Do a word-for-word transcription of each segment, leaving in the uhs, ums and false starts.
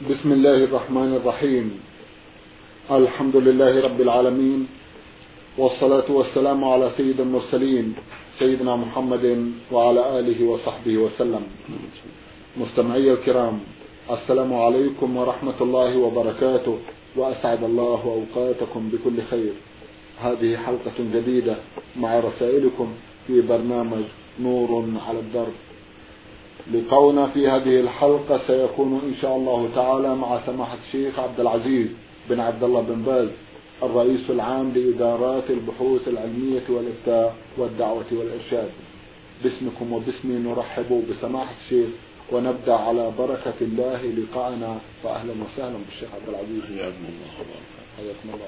بسم الله الرحمن الرحيم. الحمد لله رب العالمين، والصلاة والسلام على سيد المرسلين سيدنا محمد وعلى آله وصحبه وسلم. مستمعي الكرام، السلام عليكم ورحمة الله وبركاته، وأسعد الله أوقاتكم بكل خير. هذه حلقة جديدة مع رسائلكم في برنامج نور على الدرب. لقاؤنا في هذه الحلقة سيكون إن شاء الله تعالى مع سماحة الشيخ عبد العزيز بن عبد الله بن باز، الرئيس العام لإدارات البحوث العلمية والإفتاء والدعوة والإرشاد. باسمكم وباسمي نرحب بسماحة الشيخ، ونبدأ على بركة الله لقاءنا. فأهلا وسهلا بالشيخ عبد العزيز. حياكم الله. حياكم الله.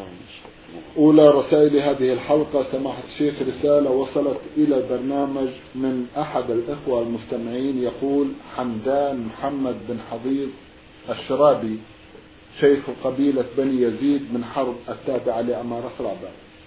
أولى رسائل هذه الحلقة سماحة الشيخ رسالة وصلت إلى البرنامج من أحد الإخوة المستمعين، يقول: حمدان محمد بن حضيض الشرابي، شيخ قبيلة بني يزيد من حرب التابعة لأمارة رابع.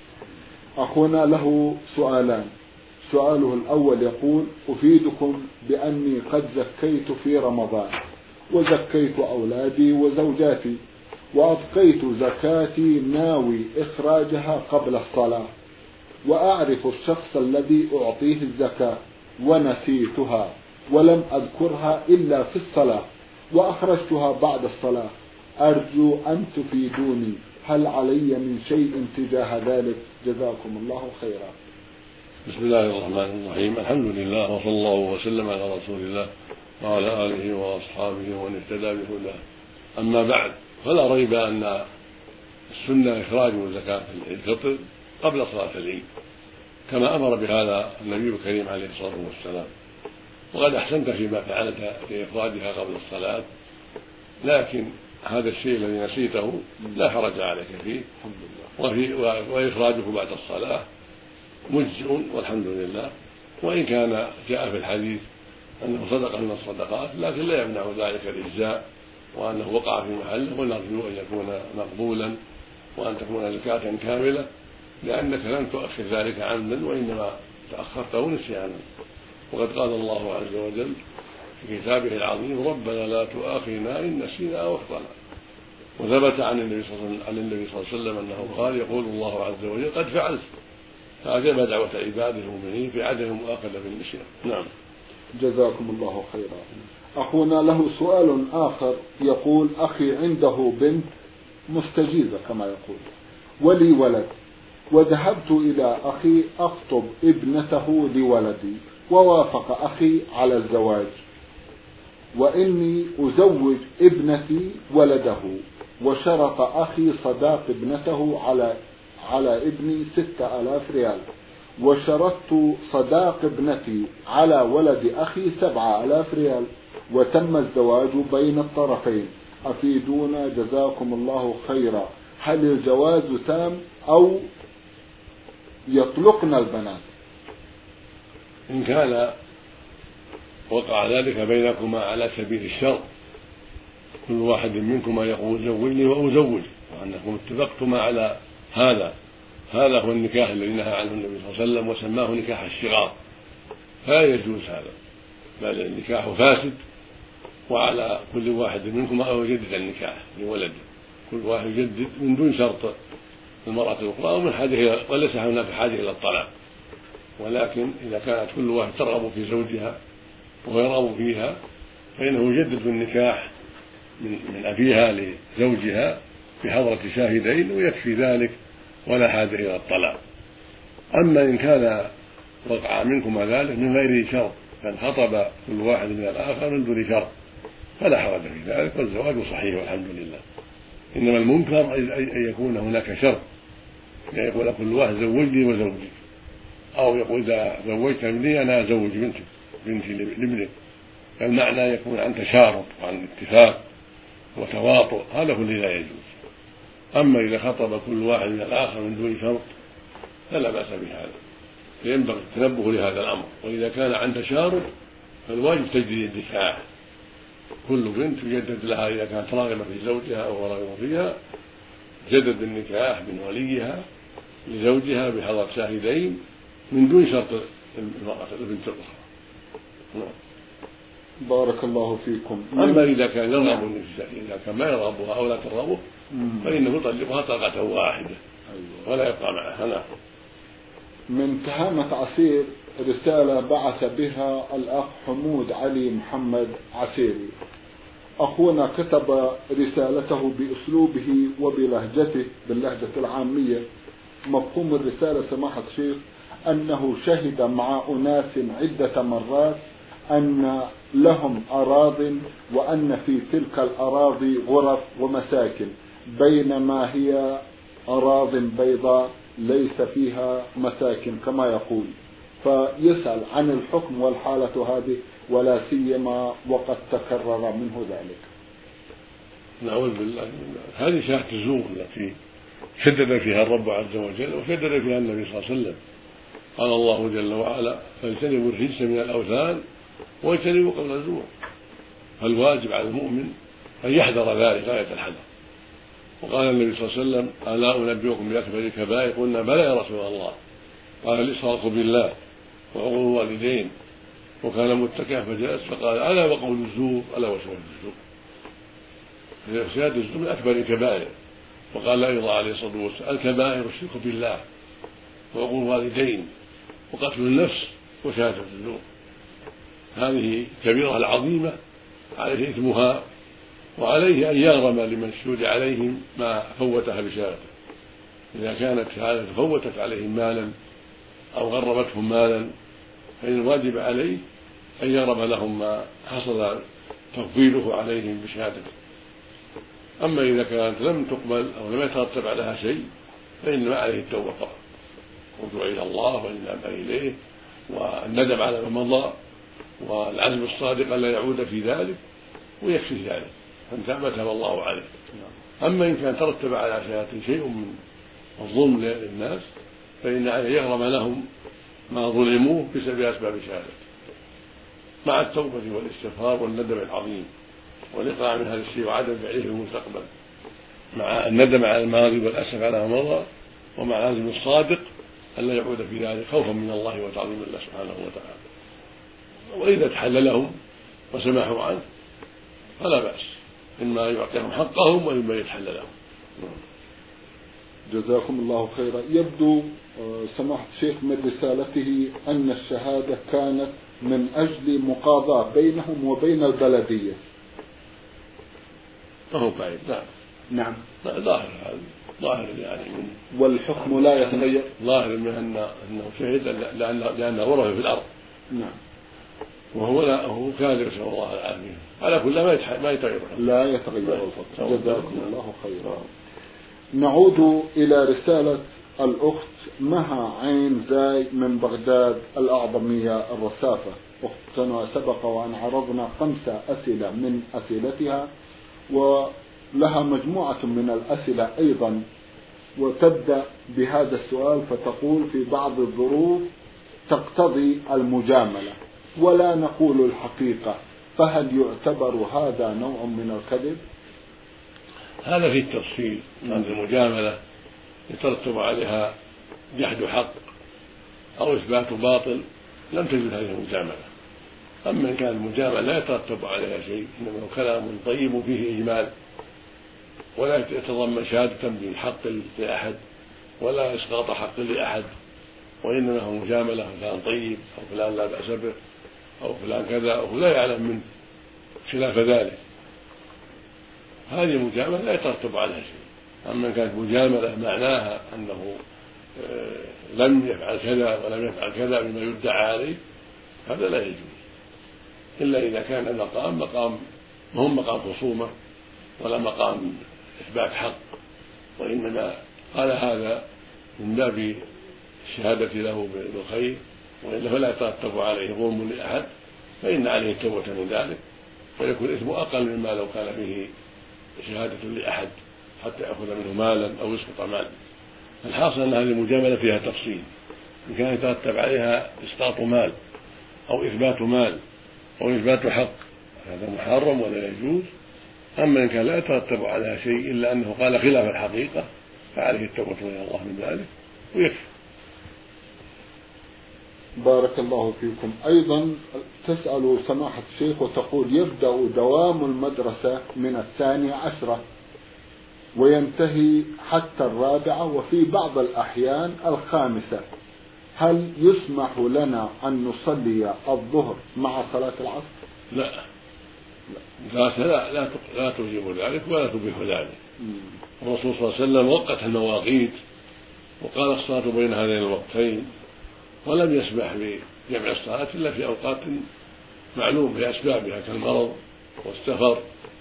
أخونا له سؤالان. سؤاله الأول يقول: أفيدكم بأني قد زكيت في رمضان، وزكيت أولادي وزوجاتي، وأبقيت زكاتي ناوي إخراجها قبل الصلاة، وأعرف الشخص الذي أعطيه الزكاة ونسيتها ولم أذكرها إلا في الصلاة، وأخرجتها بعد الصلاة. أرجو أن تفيدوني، هل علي من شيء تجاه ذلك؟ جزاكم الله خيرا. بسم الله الرحمن الرحيم. الحمد لله، وصلى الله وسلم على رسول الله وعلى آله وأصحابه ومن اهتدى بهداه. أما بعد، فلا ريب أن السنة إخراج زكاة الفطر قبل صلاة العيد، كما أمر بهذا النبي الكريم عليه الصلاة والسلام، وقد أحسنت فيما فعلت في إخراجها قبل الصلاة، لكن هذا الشيء الذي نسيته لا حرج عليك فيه، وفي وإخراجه بعد الصلاة مجزئ والحمد لله. وإن كان جاء في الحديث أنه صدقة من الصدقات، لكن لا يمنع ذلك الإجزاء، وأنه وقع في محله، ونرجو أن يكون مقبولا وأن تكون زكاة كاملة، لأنك لم تؤخر ذلك عمدا، وإنما تأخرته نسيانا. وقد قال الله عز وجل في كتابه العظيم: ربنا لا تؤاخذنا إن نسينا أو أخطأنا. وثبت عن النبي صلى الله عليه وسلم أنه قال: يقول الله عز وجل: قد فعلت. فأجاب دعوة عباده المؤمنين في عدم المؤاخذة بالنسيان. نعم. جزاكم الله خيرا. أخونا له سؤال آخر، يقول: أخي عنده بنت مستجيزة كما يقول، ولي ولد، وذهبت إلى أخي أخطب ابنته لولدي، ووافق أخي على الزواج، وإني أزوج ابنتي ولده، وشرط أخي صداق ابنته على على ابني ستة آلاف ريال، وشرطت صداق ابنتي على ولد أخي سبعة آلاف ريال، وتم الزواج بين الطرفين. أفيدونا جزاكم الله خيرا، هل الجواز تام أو يطلقنا البنات؟ إن كان وقع ذلك بينكما على سبيل الشرط، كل واحد منكما يقول زوجني وأزوج، وأنكم اتفقتما على هذا، هذا هو النكاح الذي نهى عنه النبي صلى الله عليه وسلم وسماه نكاح الشغار، فلا يجوز هذا، بل النكاح فاسد، وعلى كل واحد منكما أن يجدد النكاح لولده، كل واحد يجدد من دون شرط المرأة الأخرى، ومن حاجة، وليس هناك حاجة إلى الطلاق. ولكن إذا كانت كل واحد ترغب في زوجها ويرغب فيها، فإنه يجدد النكاح من أبيها لزوجها بحضرة شاهدين، ويكفي ذلك ولا حاجة إلى الطلاق. أما إن كان وقع منكما ذلك من غير شرط، فانخطب كل واحد من الآخر من دون شرط، فلا حرج في ذلك، والزواج صحيح والحمد لله. إنما المنكر أن يكون هناك شرط، يعني يقول كل واحد زوجني وزوجي، أو يقول إذا زوجت ابني أنا أزوج بنتي بنتي لابنك، فالمعنى يكون عن تشارط وعن اتفاق وتواطؤ، هذا هو الذي لا يجوز. أما إذا خطب كل واحد من الآخر من دون شرط فلا بأس بهذا، فينبغي التنبه لهذا الأمر. وإذا كان عن تشارط فالواجب تجديد النكاح، كل بنت يجدد لها إذا كانت راغبة في زوجها أو راغبة فيها، جدد النكاح من وليها لزوجها بحضرة شاهدين من دون شرط المرأة البنت الأخرى. بارك الله فيكم. أما إذا كان يرغب النساء، إذا كان ما يرغبها أو لا ترغبه فإنه يطلقها طلقة واحدة ولا يبقى معها. نعم. من تهامة عسير رسالة بعث بها الأخ حمود علي محمد عسيري. أخونا كتب رسالته بأسلوبه وبلهجته باللهجة العامية. مفهوم الرسالة سماحة الشيخ أنه شهد مع أناس عدة مرات أن لهم أراضٍ وأن في تلك الأراضي غرف ومساكن، بينما هي أراضٍ بيضاء ليس فيها مساكن كما يقول. فيسأل عن الحكم والحالة هذه، ولا سيما وقد تكرر منه ذلك. نعوذ بالله من ذلك. هذه شاهة الزور التي شدد فيها الرب عز وجل وشدد فيها النبي صلى الله عليه وسلم. قال الله جل وعلا: فاجتنبوا الرجس من الأوثان واجتنبوا قول الزور. فالواجب على المؤمن أن يحذر ذلك غاية الحذر. وقال النبي صلى الله عليه وسلم: ألا أنبئكم بأكبر الكبائر؟ قلنا: بلى يا رسول الله. قال: الإشراك بالله وعقوق الوالدين. وكان متكئا فجلس فقال: ألا وقول الزور، ألا وشهادة الزور. شهادة الزور من أكبر الكبائر. وقال أيضا عليه الصلاة والسلام: الكبائر الشرك بالله وعقوق الوالدين وقتل النفس وشهادة الزور. هذه كبيرة العظيمة عليه إثمها، وعليه أن يغرم لمن شهد عليهم ما فوتها بشهادته. إذا كانت شهادة فوتت عليهم مالا أو غرمتهم مالا فإن الواجب عليه أن يغرم لهم ما حصل تفضيله عليهم بشهادته. أما إذا كانت لم تقبل أو لم يترتب عليها شيء فإنما عليه التوبة فقط، والرجوع إلى الله والإنابة إليه والندم على ما مضى والعزم الصادق ألا يعود في ذلك، ويكفي ذلك فانتهى تاب الله عليه. أما إن كان ترتب على شهادة شيء من الظلم للناس فإن عليه يغرم لهم ما ظلموه بسبب أسباب شهادته، مع التوبة والاستغفار والندم العظيم والإقلاع من هذا الشيء وعدم فعله في المستقبل، مع الندم على الماضي والأسف على ما مضى، ومع العزم الصادق ألا يعود في ذلك خوفا من الله وتعظيما الله سبحانه وتعالى. وإذا تحل لهم وسمحوا عنه فلا بأس، إما يعطيهم حقهم وإما يتحل لهم. جزاكم الله خيرا. يبدو سماحة الشيخ من رسالته أن الشهادة كانت من أجل مقاضاة بينهم وبين البلدية. فهو بعيد. نعم. نعم. ظاهر هذا ظاهر يعني من والحكم لا يتغير. ظاهر من أن أنه شهد لأن لأنه ورث في الأرض. نعم. وهو لا هو كاذب نسأل الله العافية. على كل ما يتح... ما يتغير. لا يتغير الفضل. جزاكم الله خيرا. نعود إلى رسالة الأخت مها عين زاي من بغداد الأعظمية الرسافة. أختنا سبق وأن عرضنا خمسة أسئلة من أسئلتها، ولها مجموعة من الأسئلة أيضا، وتبدأ بهذا السؤال فتقول: في بعض الظروف تقتضي المجاملة ولا نقول الحقيقة، فهل يعتبر هذا نوع من الكذب؟ هذا في التفصيل. أن المجاملة يترتب عليها جحد حق أو إثبات باطل لم تجد هذه المجاملة. أما إن كان المجاملة لا يترتب عليها شيء، إنما كلام طيب فيه إجمال ولا يتضمن شهادة بالحق لأحد ولا إسقاط حق لأحد، وإنما هو مجاملة فلان طيب أو فلان لا بأس به أو فلان كذا أو لا يعلم من خلاف ذلك، هذه المجاملة لا يترتب عليها شيء. أما كانت مجاملة معناها أنه لم يفعل كذا ولم يفعل كذا بما يدعى عليه هذا لا يجوز، إلا إذا كان المقام مقام مهم مقام خصومة ولا مقام إثبات حق، وإنما قال هذا من باب الشهادة له بالخير، وإلا فلا يترتب عليه ظلم لأحد فإن عليه التوبة من ذلك، ويكون الإثم أقل مما لو كان به شهادة لأحد حتى يأخذ منه مالا أو يسقط مالا. الحاصل أن هذه المجاملة فيها تفصيل، إن كان يترتب عليها إسقاط مال أو إثبات مال أو إثبات حق هذا محرم ولا يجوز. أما إن كان لا يترتب عليها شيء إلا أنه قال خلاف الحقيقة فعليه التوبة إلى الله من ذلك ويكفي. بارك الله فيكم. أيضا تسأل سماحة الشيخ وتقول يبدأ دوام المدرسة من الثانية عشرة وينتهي حتى الرابعة وفي بعض الأحيان الخامسة، هل يسمح لنا أن نصلي الظهر مع صلاة العصر؟ لا لا لا لا, لا توجب ذلك ولا تبيح ذلك. الرسول صلى الله عليه وسلم وقت المواقيت وقال الصلاة بين هذين الوقتين، ولم يسمح بجمع الصلاة إلا في أوقات معلوم بأسبابها كالمرض والسفر.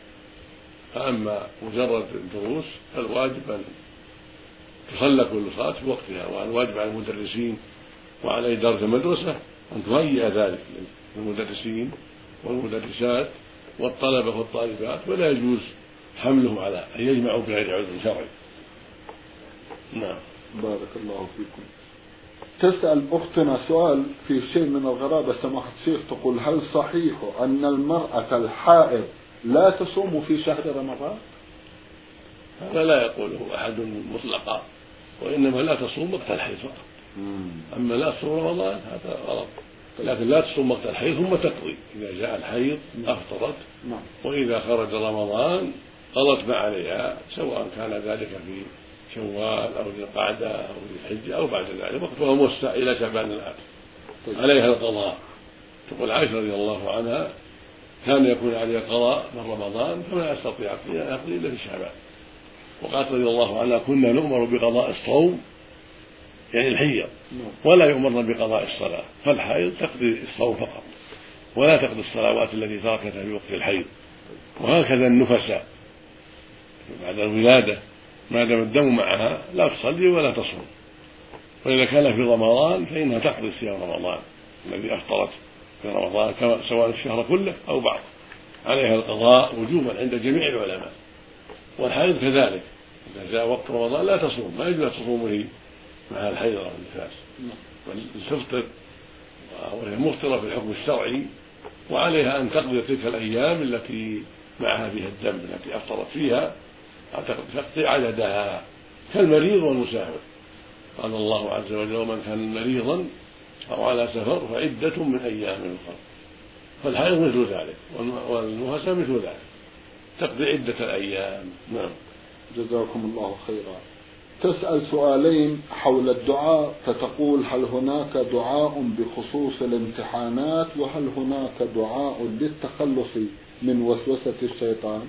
فأما مجرد الدروس فالواجب أن تصلى كل صلاة في وقتها، والواجب على المدرسين وعلى إدارة المدرسة أن تهيئ ذلك للمدرسين والمدرسات والطلبة والطالبات، ولا يجوز حملهم على أن يجمعوا بغير عذر شرعي. نعم. بارك الله فيكم. تسأل أختنا سؤال في شيء من الغرابة سماحة الشيخ، تقول هل صحيح أن المرأة الحائض لا تصوم في شهر رمضان؟ هذا لا يقوله أحد مطلقا، وإنما لا تصوم وقت الحيض فقط. أما لا تصوم رمضان هذا غلط، لكن لا تصوم وقت الحيض ثم تقضي إذا جاء الحيض أفطرت، وإذا خرج رمضان قضت ما عليها، سواء كان ذلك في شوال أو ذي القعدة أو ذي الحجة أو بعد ذلك، وقتها موسع إلى شعبان الآخر. عليها القضاء. تقول عائشة رضي الله عنها كان يكون عليها قضاء من رمضان فما يستطيع أن يقضي إلا في شعبان. وقالت رضي الله عنها كنا نؤمر بقضاء الصوم يعني الحيض ولا يؤمرنا بقضاء الصلاة، فالحيض تقضي الصوم فقط ولا تقضي الصلوات التي تركتها في وقت الحيض. وهكذا النفساء بعد الولادة ما دام الدم معها لا تصلي ولا تصوم، وإذا كان في رمضان فإنها تقضي صيام رمضان الذي أفطرت في رمضان سواء الشهر كله أو بعض، عليها القضاء وجوبا عند جميع العلماء. والحيض كذلك إذا جاء وقت رمضان لا تصوم، ما يجوز تصومه مع الحيض أو النفاس، بل تفطر وهي مفطرة في الحكم الشرعي، وعليها أن تقضي تلك الأيام التي معها فيها الدم التي أفطرت فيها، تقضي عددها كالمريض والمسافر. قال الله عز وجل ومن كان مريضا أو على سفر فعدة من أيام أخرى. فالحيض مثل ذلك والنفاس مثل ذلك، تقضي عدة الأيام. نعم. جزاكم الله خيرا. تسأل سؤالين حول الدعاء، فتقول هل هناك دعاء بخصوص الامتحانات، وهل هناك دعاء للتخلص من وسوسة الشيطان؟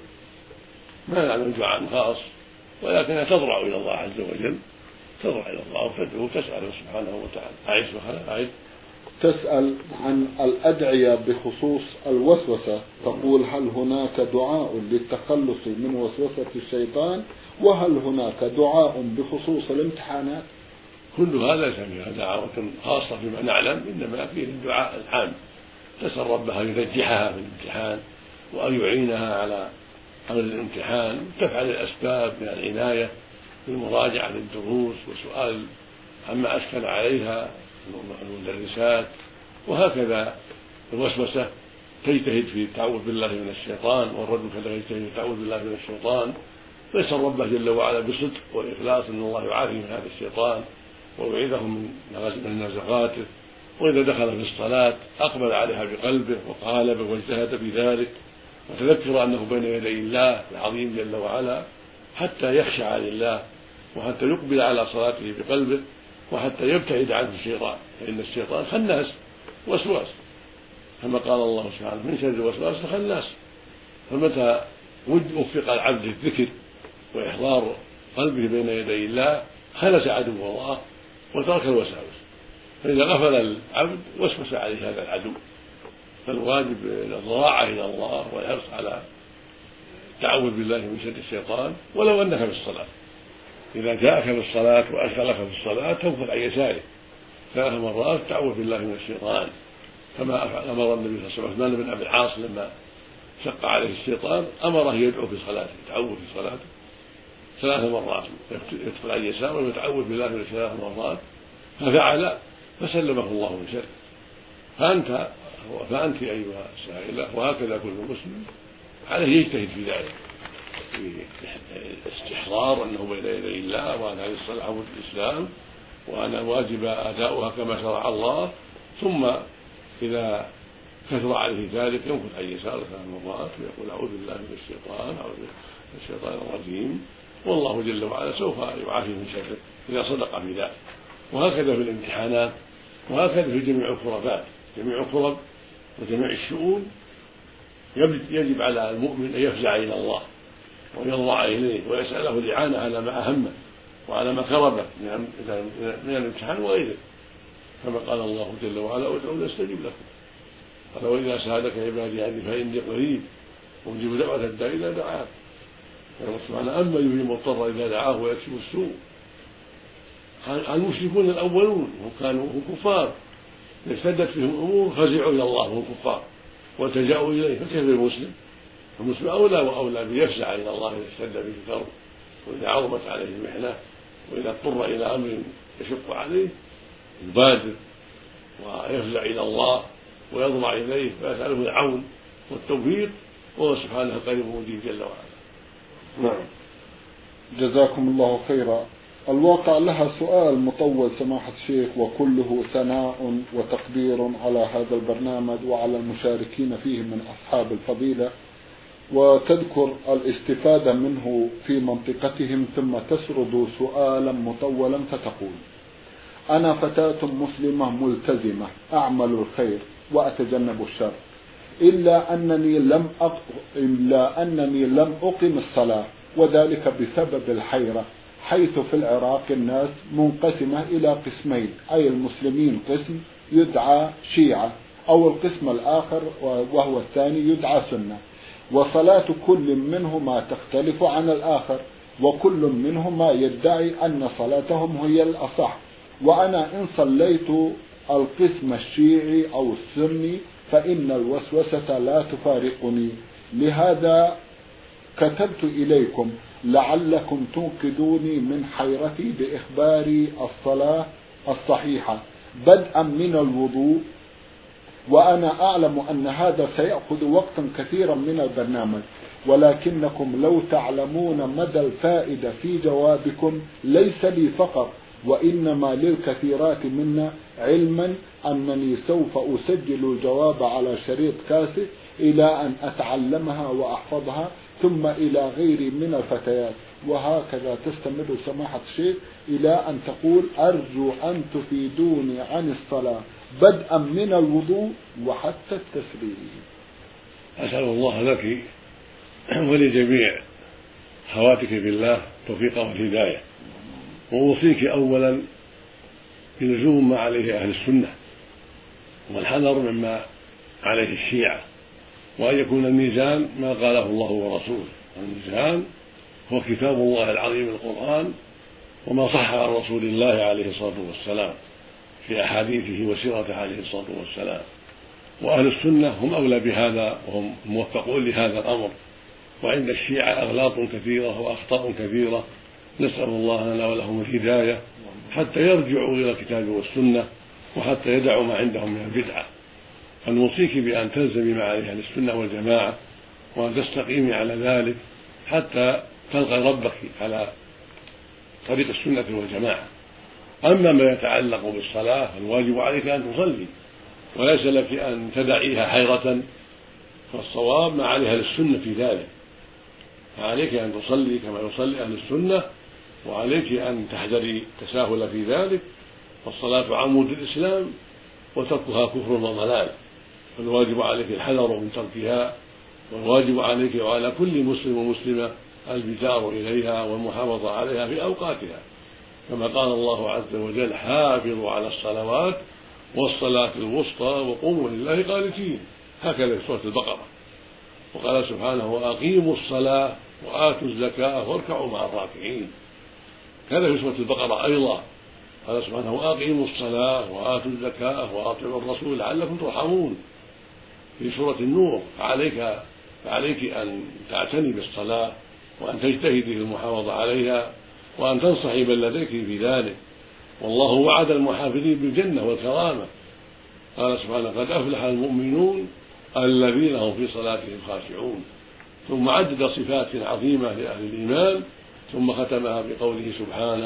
ما نعلم دعاء خاص، ولكنها تضرع إلى الله عز وجل، تضرع إلى الله وتدعو وتسأله سبحانه وتعالى. أعيش وخلا أعيش. تسأل عن الأدعية بخصوص الوسوسة، تقول هل هناك دعاء للتخلص من وسوسة الشيطان، وهل هناك دعاء بخصوص الامتحانات؟ كل هذا ليس فيها دعوة خاصة فيما نعلم، إنما فيه الدعاء العام، تسأل ربها ينجحها في الامتحان وأن يعينها على أمر الامتحان، تفعل الأسباب من العناية بالمراجعة للدروس وسؤال عما أشكل عليها المدرسات، وهكذا الوسوسة تجتهد في التعوذ بالله من الشيطان، والرجل كذلك يجتهد في التعوذ بالله من الشيطان، ويسأل ربه جل وعلا بصدق والإخلاص أن الله يعافي من هذا الشيطان ويعيذه من نزغاته. وإذا دخل في الصلاة أقبل عليها بقلبه وقالبه واجتهد في ذلك، وتذكر أنه بين يدي الله العظيم جل وعلا، حتى يخشع لله وحتى يقبل على صلاته بقلبه، وحتى يبتعد عنه الشيطان، فإن الشيطان خناس وسواس، كما قال الله سبحانه من شر الوسواس الخناس. فمتى وفق العبد للذكر وإحضار قلبه بين يدي الله خلص عدو الله وترك الوساوس، فإذا غفل العبد وسوس عليه هذا العدو. فالواجب الضراعة إلى الله والحرص على التعوذ بالله من شر الشيطان، ولو أنك في الصلاة إذا جاءك في الصلاة وأشغلك في الصلاة تنفذ عن يسارك ثلاث مرات تعوذ بالله من الشيطان، كما أمر النبي صلى الله عليه وسلم عثمان بن أبي العاص لما شق عليه الشيطان أمره يدعو في صلاته، يتعوذ في صلاته ثلاث مرات، يدخل عن يساره ويتعوذ بالله من ثلاث مرات، ففعل فسلمه الله من شره. فأنت فأنت أيها السائلة وهكذا كل مسلم عليه يجتهد في ذلك، في استحضار أنه بين يدي الله وأن هذه الصلاة عمود الإسلام، وأن الواجب أداؤها كما شرع الله، ثم إذا كثر عليه ذلك ينفث عن يساره ثلاث مرات ويقول أعوذ بالله من الشيطان أعوذ بالله من الشيطان الرجيم، والله جل وعلا سوف يعافيه من شره إذا صدق في ذلك. وهكذا في الامتحانات، وهكذا في جميع الكربات، جميع الكرب وجميع الشؤون يجب على المؤمن أن يفزع إلى الله ويضرع إليه ويسأله الإعانة على ما أهمه وعلى ما كربه من الامتحان وغيره، كما قال الله جل وعلا ادعوني أستجب لكم، قال وإذا سألك عبادي عني فإني قريب أجيب دعوة الداعي إذا دعاك. سبحانه أما يجيب المضطر إذا دعاه ويكشف السوء. المشركون الأولون وكانوا كفار اشتدت فيهم الأمور فزعوا إلى الله وهم كفار والتجأوا إليه، فكيف المسلم؟ المسلم أولى وأولى بيفزع إلى الله إذا اشتد به الكرب وإذا عظمت عليه المحنة وإذا اضطر إلى أمر يشق عليه يبادر ويفزع إلى الله ويضرع إليه ويسأله العون والتوفيق، وهو سبحانه قريب مجيب جل وعلا. نعم. جزاكم الله خيرا. الواقع لها سؤال مطول سماحة الشيخ، وكله ثناء وتقدير على هذا البرنامج وعلى المشاركين فيه من أصحاب الفضيلة، وتذكر الاستفادة منه في منطقتهم، ثم تسرد سؤالا مطولا فتقول: أنا فتاة مسلمة ملتزمة أعمل الخير وأتجنب الشر، إلا أنني لم أق... إلا أنني لم أقم الصلاة، وذلك بسبب الحيرة، حيث في العراق الناس منقسمة إلى قسمين، أي المسلمين قسم يدعى شيعة، أو القسم الآخر وهو الثاني يدعى سنة، وصلاة كل منهما تختلف عن الآخر، وكل منهما يدعي أن صلاتهم هي الأصح، وأنا إن صليت القسم الشيعي أو السني فإن الوسوسة لا تفارقني، لهذا كتبت إليكم لعلكم تنقذوني من حيرتي بإخباري الصلاة الصحيحة بدءا من الوضوء، وأنا أعلم أن هذا سيأخذ وقتا كثيرا من البرنامج، ولكنكم لو تعلمون مدى الفائدة في جوابكم ليس لي فقط وإنما للكثيرات منا، علما أنني سوف أسجل الجواب على شريط كاسيت إلى أن أتعلمها وأحفظها، ثم إلى غيري من الفتيات، وهكذا تستمر سماحة الشيخ إلى أن تقول: أرجو أن تفيدوني عن الصلاة بدءا من الوضوء وحتى التسليم. أسأل الله لك ولجميع خواتك بالله التوفيق والهداية، وأوصيك أولا بلزوم ما عليه أهل السنة والحذر مما عليه الشيعة، وأن يكون الميزان ما قاله الله ورسوله. الميزان هو كتاب الله العظيم القرآن، وما صح عن رسول الله عليه الصلاة والسلام في أحاديثه وسيرته عليه الصلاة والسلام. وأهل السنة هم أولى بهذا وهم موفقون لهذا الأمر، وعند الشيعة أغلاط كثيرة وأخطاء كثيرة، نسأل الله لنا ولهم الهداية حتى يرجعوا إلى الكتاب والسنة وحتى يدعوا ما عندهم من البدعة. فنوصيك بأن تلزمي مع أهل السنة والجماعة وأن تستقيمي على ذلك حتى تلقى ربك على طريق السنة والجماعة. أما ما يتعلق بالصلاة فالواجب عليك أن تصلي وليس لك أن تدعيها حيرة، فالصواب ما عليها للسنة في ذلك، فعليك أن تصلي كما يصلي أهل السنة، وعليك أن تحذري التساهل في ذلك، فالصلاة عمود الإسلام وتركها كفر وضلال، فالواجب عليك الحذر من تركها، والواجب عليك وعلى كل مسلم ومسلمة البتار إليها والمحافظة عليها في أوقاتها، كما قال الله عز وجل: حافظوا على الصلوات والصلاة الوسطى وقوموا لله قانتين، هكذا في سورة البقرة. وقال سبحانه: وأقيموا الصلاة وآتوا الزكاة واركعوا مع الراكعين، كذا في سورة البقرة أيضا قال سبحانه: وأقيموا الصلاة وآتوا الزكاة وأطيعوا الرسول لعلكم ترحمون. في سورة النور: فعليك فعليك أن تعتني بالصلاة وأن تجتهدي في المحافظة عليها وأن تنصحي من لديك في ذلك، والله وعد المحافظين بالجنة والكرامة. قال سبحانه: قد أفلح المؤمنون الذين هم في صلاتهم خاشعون. ثم عدد صفات عظيمة لأهل الإيمان، ثم ختمها بقوله سبحانه: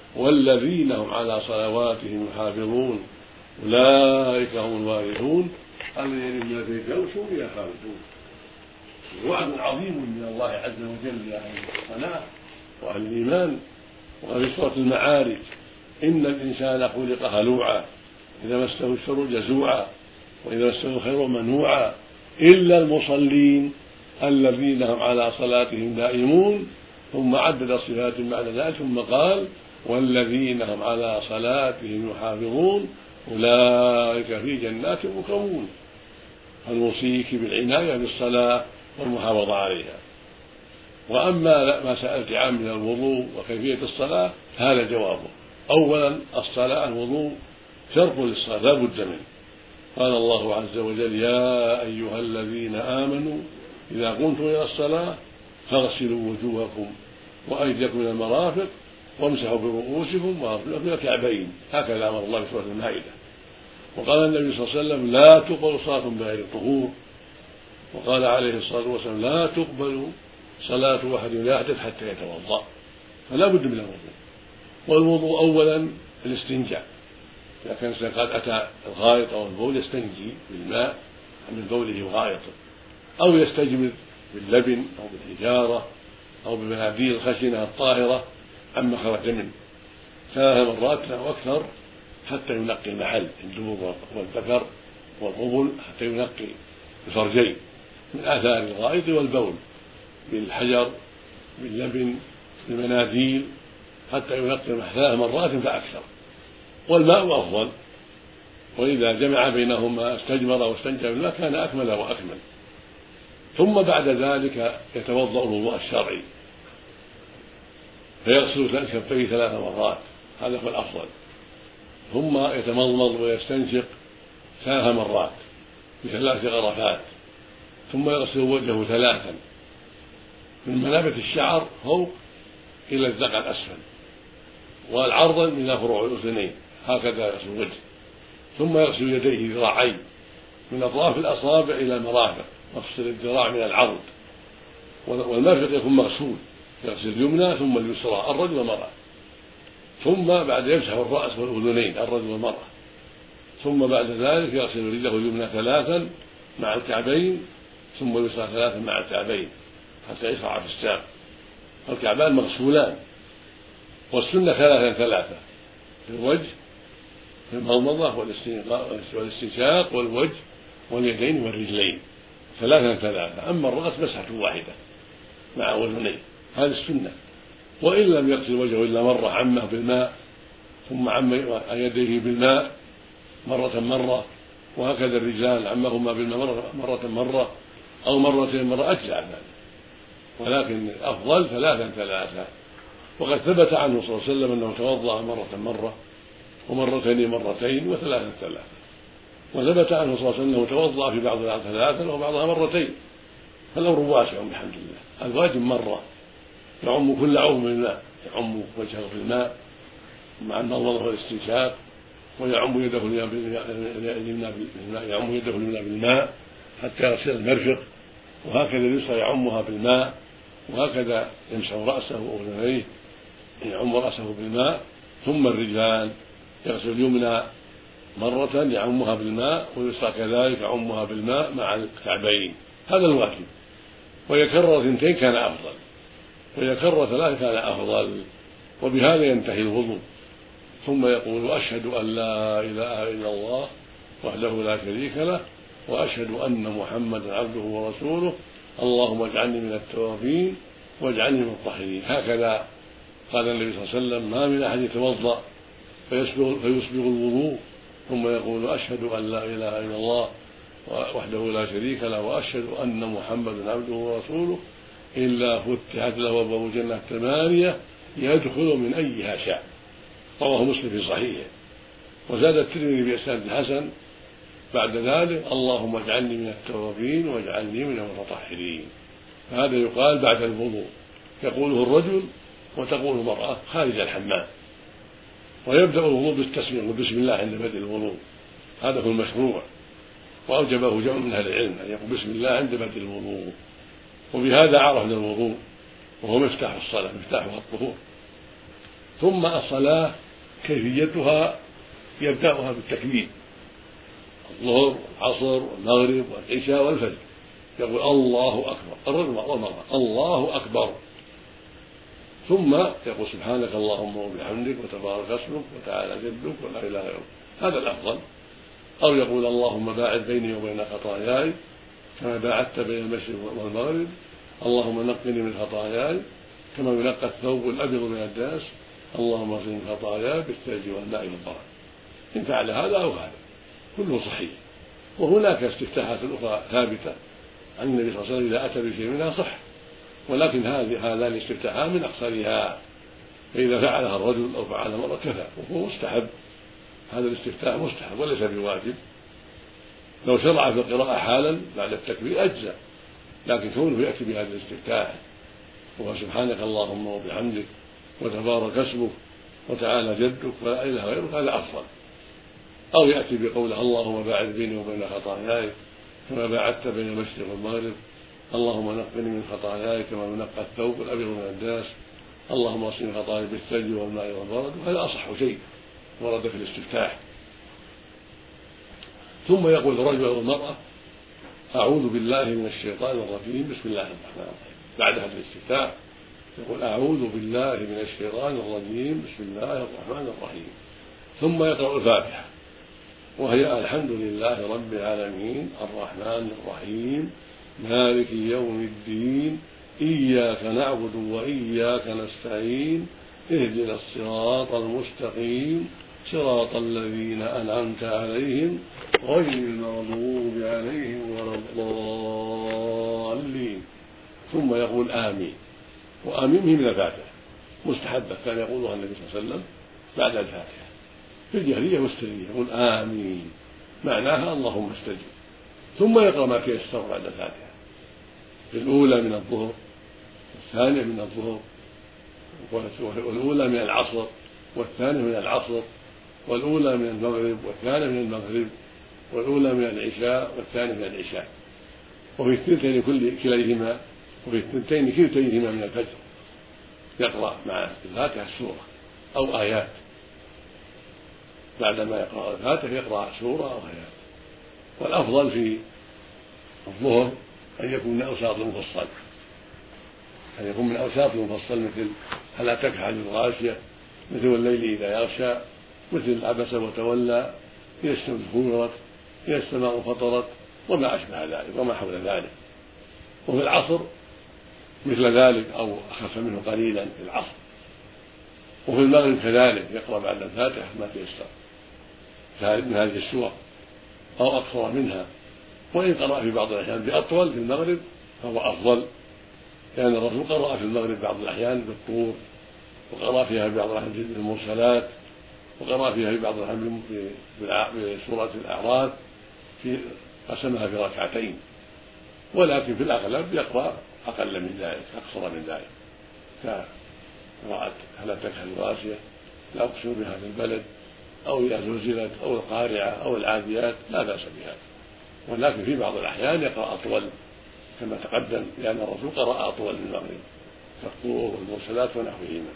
والذين هم على صلواتهم يحافظون أولئك هم الوارثون الذين يرثون الفردوس هم فيها خالدون. وعد عظيم من الله عز وجل لأهل الصلاة وأهل الإيمان. وفي سورة المعارج إن الإنسان خلق هلوعا إذا مسه الشر جزوعا وإذا مسه الخير منوعا إلا المصلين الذين هم على صلاتهم دائمون. ثم عدد صفات بعد ذلك ثم قال والذين هم على صلاتهم يحافظون أولئك في جنات مكرمون. فنوصيك بالعناية بالصلاة والمحافظة عليها. وأما ما سألت عن من الوضوء وكيفية الصلاة فهذا جوابه. أولا الصلاة الوضوء شرط للصلاة لا بد منه. قال الله عز وجل يا أيها الذين آمنوا إذا قمتم إلى الصلاة فاغسلوا وجوهكم وأيديكم إلى المرافق وامسحوا برؤوسكم وأرجلكم إلى الكعبين. هكذا أمر الله في سورة المائدة. وقال النبي صلى الله عليه وسلم لا تقبل صلاة بغير طهور. وقال عليه الصلاة والسلام لا تقبل صلاة أحد لا يحدث حتى يتوضأ. فلا بد من الوضوء. والوضوء أولا الاستنجاء إذا كان قد أتى الغائط أو البول يستنجي بالماء من بوله وغائطه أو يستجمر باللبن أو بالحجارة أو بمناديل الخشنة الطاهرة عما خرج منه ثلاث مرات أو أكثر حتى ينقي المحل الدبر والذكر والقبل حتى ينقي الفرجين من آثار الغائط والبول بالحجر باللبن بالمناديل حتى ينقي المحل ثلاث مرات فأكثر. والماء أفضل وإذا جمع بينهما استجمر واستنجى بالماء كان أكمل وأكمل. ثم بعد ذلك يتوضأ الوضوء الشرعي فيغسل كفيه ثلاث مرات هذا هو الأفضل. ثم يتمضمض ويستنشق ثلاث مرات بثلاث غرفات. ثم يغسل وجهه ثلاثا من منابت الشعر فوق إلى الذقن الأسفل والعرضا من فروع الأذنين هكذا يغسل الوجه. ثم يغسل يديه ذراعين من أطراف الأصابع إلى المرافق يغسل الذراع من العرض والمرفق يكون مغسول يغسل اليمنى ثم اليسرى الرجل والمرأة. ثم بعد يمسح الرأس والأذنين الرجل والمرأة. ثم بعد ذلك يغسل رجله اليمنى ثلاثا مع الكعبين ثم اليسرى ثلاثا مع الكعبين حتى يشرع في الساق. الكعبان مغسولان والسنة ثلاثا ثلاثة في الوجه في المضمضة والاستنشاق والوجه واليدين والرجلين ثلاثا ثلاثة. أما الرأس مسحة واحدة مع أذنين هذه السنة. وإن لم يغسل وجهه إلا مرة عمه بالماء ثم عم يديه بالماء مرة مرة وهكذا الرجلان عمهما بالماء مرة مرة, مرة أو مرتين مرة أجزع ذلك. ولكن الأفضل ثلاثا ثلاثة. وقد ثبت عنه صلى الله عليه وسلم أنه توضأ مرة مرة ومرتين مرتين وثلاثا ثلاثة. وثبت عنه صلى الله عليه وسلم أنه توضأ في بعضها ثلاثا وبعضها مرتين. فالأمر واسع بحمد الله. الواجب مرة يعم كل عضو بالماء يعم وجهه بالماء مع المضمضة والاستنشاق ويعم يده بالماء يعم يده بالماء حتى يغسل المرفق وهكذا اليسرى يعمها بالماء وهكذا يمسح رأسه وأذنيه يعم رأسه بالماء. ثم الرجلان يغسل اليمنى مرة يعمها بالماء واليسرى كذلك يعمها بالماء مع الكعبين. هذا الواجب. ويكرر اثنتين كان أفضل ويكرر ثلاثة كان أفضل. وبهذا ينتهي الوضوء. ثم يقول أشهد أن لا إله إلا الله وحده لا شريك له وأشهد أن محمدا عبده ورسوله اللهم اجعلني من التوابين واجعلني من الطاهرين. هكذا قال النبي صلى الله عليه وسلم ما من أحد يتوضأ فيسبغ, فيسبغ الوضوء ثم يقول أشهد أن لا إله إلا الله وحده لا شريك له وأشهد أن محمدا عبده ورسوله إلا فتحت له أبواب الجنة الثمانية يدخل من أيها شاء. رواه مسلم في صحيحه. وزاد الترمذي بإسناد حسن بعد ذلك اللهم اجعلني من التوابين واجعلني من المتطهرين. فهذا يقال بعد الوضوء يقوله الرجل وتقول المرأة خارج الحمام. ويبدأ الوضوء بالتسمية وبسم الله عند بدء الوضوء هذا هو المشروع وأوجبه جمع من أهل العلم أن يقول بسم الله عند بدء الوضوء. وبهذا عرفنا الوضوء وهو مفتاح الصلاة مفتاحها الطهور. ثم الصلاة كيفيتها يبدأها بالتكبير، الظهر والعصر والمغرب والعشاء والفجر، يقول الله أكبر الرجل الله أكبر، ثم يقول سبحانك اللهم وبحمدك وتبارك اسمك وتعالى جدك ولا إله غيرك، هذا الأفضل. أو يقول اللهم باعد بيني وبين خطاياي كما باعدت بين المشرق والمغرب، اللهم نقني من خطاياي كما ينقى الثوب الأبيض من الدنس، اللهم اغسل من خطاياي بالثلج والماء والبرد. إن فعل هذا أو هذا كله صحيح. وهناك استفتاحات أخرى ثابتة عن النبي صلى الله عليه وسلم إذا أتى بشيء منها صح، ولكن هذه هذان الاستفتاحان من أقصرها، فإذا فعلها الرجل أو فعلها مرة كفى، وهو مستحب. هذا الاستفتاح مستحب وليس بواجب. لو شرع في القراءة حالا بعد التكبير أجزى، لكن كونه يأتي بهذا الاستفتاح وهو سبحانك اللهم وبحمدك وتبارك اسمك وتعالى جدك ولا إله غيرك هذا أفضل. أو يأتي بقوله اللهم باعد بيني وبين خطاياي كما باعدت بين المشرق والمغرب، اللهم نقني من خطاياي كما ينقى الثوب الأبيض من الدنس، اللهم اغسل من خطاياي بالثلج والماء والبرد، وهذا أصح شيء ورد في الاستفتاح. ثم يقول الرجل أو المرأة أعوذ بالله من الشيطان الرجيم بسم الله الرحمن الرحيم. بعد هذا الاستفتاح يقول أعوذ بالله من الشيطان الرجيم بسم الله الرحمن الرحيم، ثم يقرأ الفاتحة وهي الحمد لله رب العالمين الرحمن الرحيم مالك يوم الدين إياك نعبد وإياك نستعين اهدنا الصراط المستقيم صراط الذين أنعمت عليهم غير المغضوب عليهم ولا الضالين. ثم يقول آمين، وآمين من الفاتحة مستحبة، كان يقولها النبي صلى الله عليه وسلم بعد الفاتحة في الجهرية والسرية، يقول آمين معناها اللهم استجب. ثم يقرأ ما تيسر بعد الفاتحة، في الأولى من الظهر والثانية من الظهر والأولى من العصر والثانية من العصر والأولى من المغرب والثانية من المغرب والأولى من العشاء والثانية من العشاء، وفي الثنتين كل كليهما وفي الثنتين كلتيهما من الفجر يقرأ مع الفاتحة سورة أو آيات، بعدما يقرأ الفاتحة يقرأ سورة أو آيات. والأفضل في الظهر أن يكون من أوساط المفصل، أن يكون من أوساط المفصل مثل هل أتاك حديث الغاشية، مثل والليل إذا يغشى، مثل عبس وتولى، إذا الشمس كورت، إذا السماء فطرت، وما أشبه ذلك وما حول ذلك. وفي العصر مثل ذلك أو أخف منه قليلا في العصر. وفي المغرب كذلك يقرأ بعد الفاتحة ما تيسر من هذه السور أو أكثر منها، وإن قرأ في بعض الأحيان بأطول في المغرب فهو أفضل، لأن الرسول قرأ في المغرب بعض الأحيان بالطور، وقرأ فيها في بعض الأحيان بالمرسلات، وقرأ فيها في بعض الأحيان بسورة الأعراف، في قسمها في ركعتين. ولكن في الأغلب يقرأ أقل من ذلك أقصر من ذلك، كقراءة هل أتاك الغاشية، لا أقسم بهذا البلد، أو إذا زلزلت، أو القارعة، أو العاديات، لا بأس بهذا. ولكن في بعض الأحيان يقرأ أطول كما تقدم، لأن الرسول قرأ أطول من المغرب كالطور والمرسلات ونحوهما.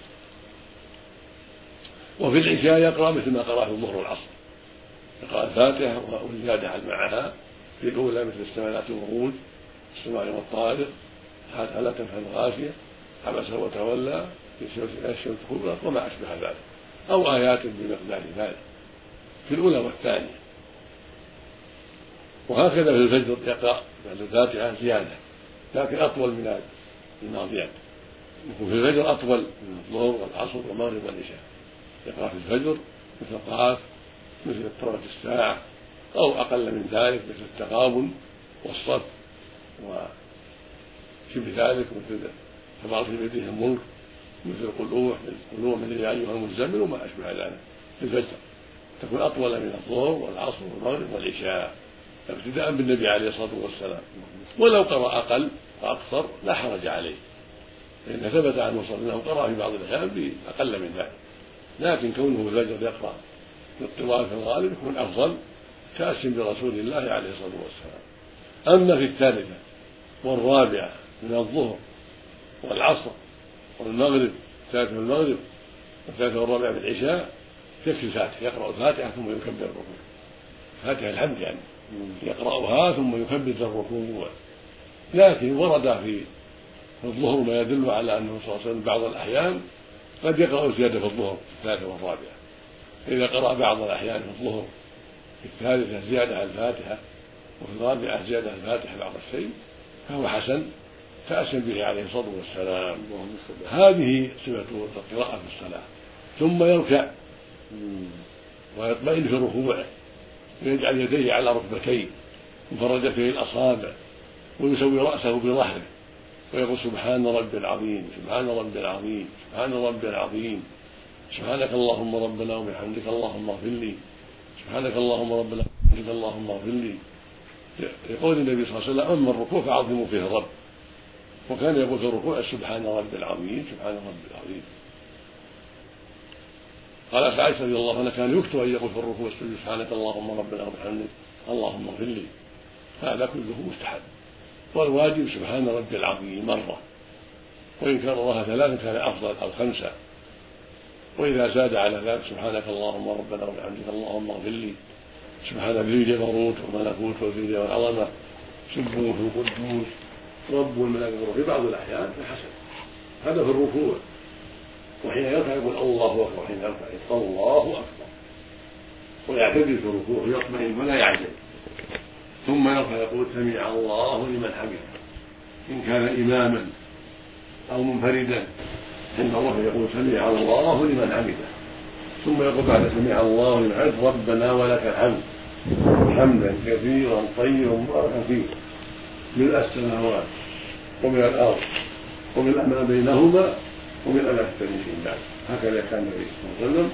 وفي العشاء يقرأ مثل ما قرأ في الظهر والعصر، يقرأ الفاتحة والزيادة على في الأولى مثل السماء ذات البروج، السماء والطارق، هل تنفع الغاشية، عبس وتولى، الشمس كبرت، وما أشبه ذلك، أو آيات بمقدار ذلك في الأولى والثانية. وهكذا في الفجر يقرأ بعد الفاتحة زيادة لكن أطول من الماضيات، يكون في الفجر أطول من الظهر والعصر والمغرب والعشاء، يقرأ في الفجر مثل قاف، مثل اقتربت الساعة، أو أقل من ذلك مثل التغابن والصف وشبه ذلك، مثل تبارك بيده الملك، مثل قلوح قلوح من يا أيها المزمل، وما أشبه ذلك في الفجر تكون أطول من الظهر والعصر والمغرب والعشاء ابتداء بالنبي عليه الصلاة والسلام. ولو قرأ أقل وأكثر لا حرج عليه، لأن ثبت عن المصلي أنه قرأ في بعض الأحيان بأقل من ذلك، لكن كونه في الفجر يقرأ بالطوال في الغالب يكون أفضل تأسم برسول الله عليه الصلاة والسلام. أما في الثالثة والرابعة من الظهر والعصر والمغرب، الثالثة والمغرب والثالثة والرابعة في العشاء تكفي الفاتحة، يقرأ الفاتحة ثم يكبر الركوع، فاتحة الحمد يعني يقرأها ثم يكبر الركوع. لكن ورد في الظهر ما يدل على أنه صلى الله عليه وسلم بعض الأحيان قد يقرأ زيادة في الظهر في الثالثة والرابعة، إذا قرأ بعض الأحيان في الظهر في الثالثة زيادة على الفاتحة وفي الرابعة زيادة على الفاتحة بعض الشيء فهو حسن تأسم به عليه الصلاة والسلام. هذه صفة القراءة في الصلاة. ثم يركع ويطمئن في ركوعه ويجعل يديه على ركبتيه وفرجته الأصابع ويسوي رأسه بظهره ويقول سبحان ربي العظيم سبحان ربي العظيم سبحان ربي العظيم سبحانك اللهم ربنا وبحمدك اللهم اغفر لي سبحانك اللهم ربنا وبحمدك اللهم اغفر لي. يقول النبي صلى الله عليه وسلم أما الركوع فعظموا فيه الرب، وكان يقول في الركوع سبحان ربي العظيم سبحان ربي العظيم. قال عائشة رضي الله عنها كان يكتب أن يقول في الركوع سبحانك اللهم ربنا وبحمدك اللهم اغفر لي. هذا كله مستحب، والواجب سبحان ربي العظيم مرة، وإن كررها ثلاثا كان أفضل أو خمسة. وإذا زاد على ذلك سبحانك اللهم ربنا وبحمدك اللهم اغفر لي سبحان ذي الجبروت والملكوت والجود والعظمة سبوح القدوس رب الملائكة في بعض الأحيان فحسن. هذا في الركوع، وحين يرفع يقول الله أكبر، حين يرفع يقول الله أكبر ويعتدل في الركوع ويطمئن ولا يعجل، ثم يرفع يقول سمع الله لمن حمده إن كان إماما أو منفردا. عند الرفع يقول سمع الله لمن حمده، ثم يقول بعد سمع الله لمن حمده ربنا ولك الحمد حمدا كثيرا طيبا مباركا فيه ملء السماوات ومن الأرض ومن ما بينهما ومن ما تحت بعد. هكذا كان النبي صلى الله عليه وسلم،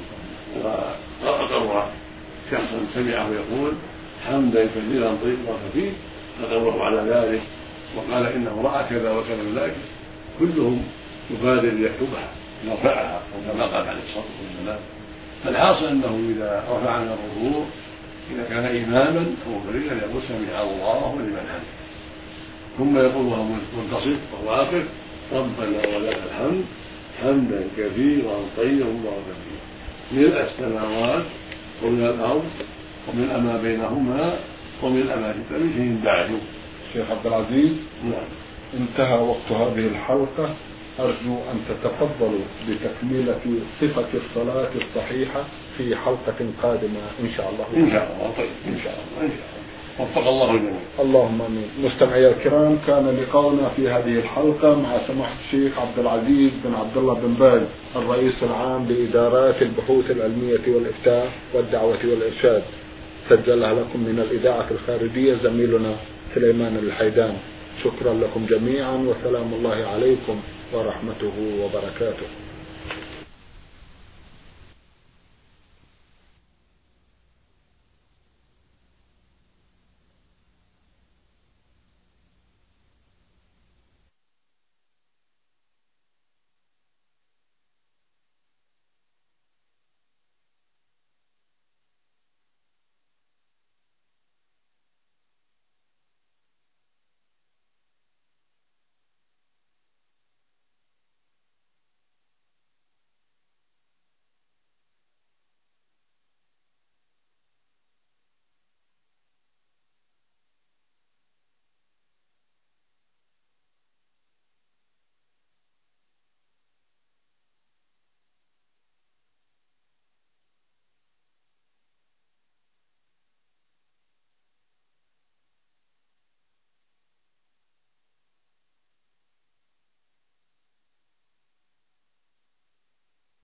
وأقر شخصا سمعه يقول حمدا كثيرا طيبا فيه فأقره على ذلك وقال إنه رأى كذا وكذا الملائكة كلهم يبادر يكتبها يرفعها كما قال عليه الصلاة والسلام. فالحاصل أنه إذا رفع من الركوع إذا كان إماما أو منفردا يقول سمع الله لمن حمده، ثم يقول وهو منتصف وهو واقف ربنا ولك الحمد حمدا كثيرا طيبا مباركا فيه ملء السماوات ومن الأرض ومن ما بينهما ومن ما تتبعهم بعد. شيخ عبد العزيز، نعم. انتهى وقت هذه الحلقة، أرجو أن تتفضلوا بتكملة صفة الصلاة الصحيحة في حلقة قادمة إن شاء الله. إن شاء الله. طيب إن شاء الله. إن شاء الله. وفق الله الجميع. اللهم امين. مستمعي الكرام، كان لقاؤنا في هذه الحلقة مع سماحة الشيخ عبد العزيز بن عبد الله بن باز الرئيس العام لإدارات البحوث العلمية والإفتاء والدعوة والإرشاد. سجلها لكم من الإذاعة الخارجية زميلنا سليمان الحيدان. شكرا لكم جميعا، وسلام الله عليكم ورحمته وبركاته.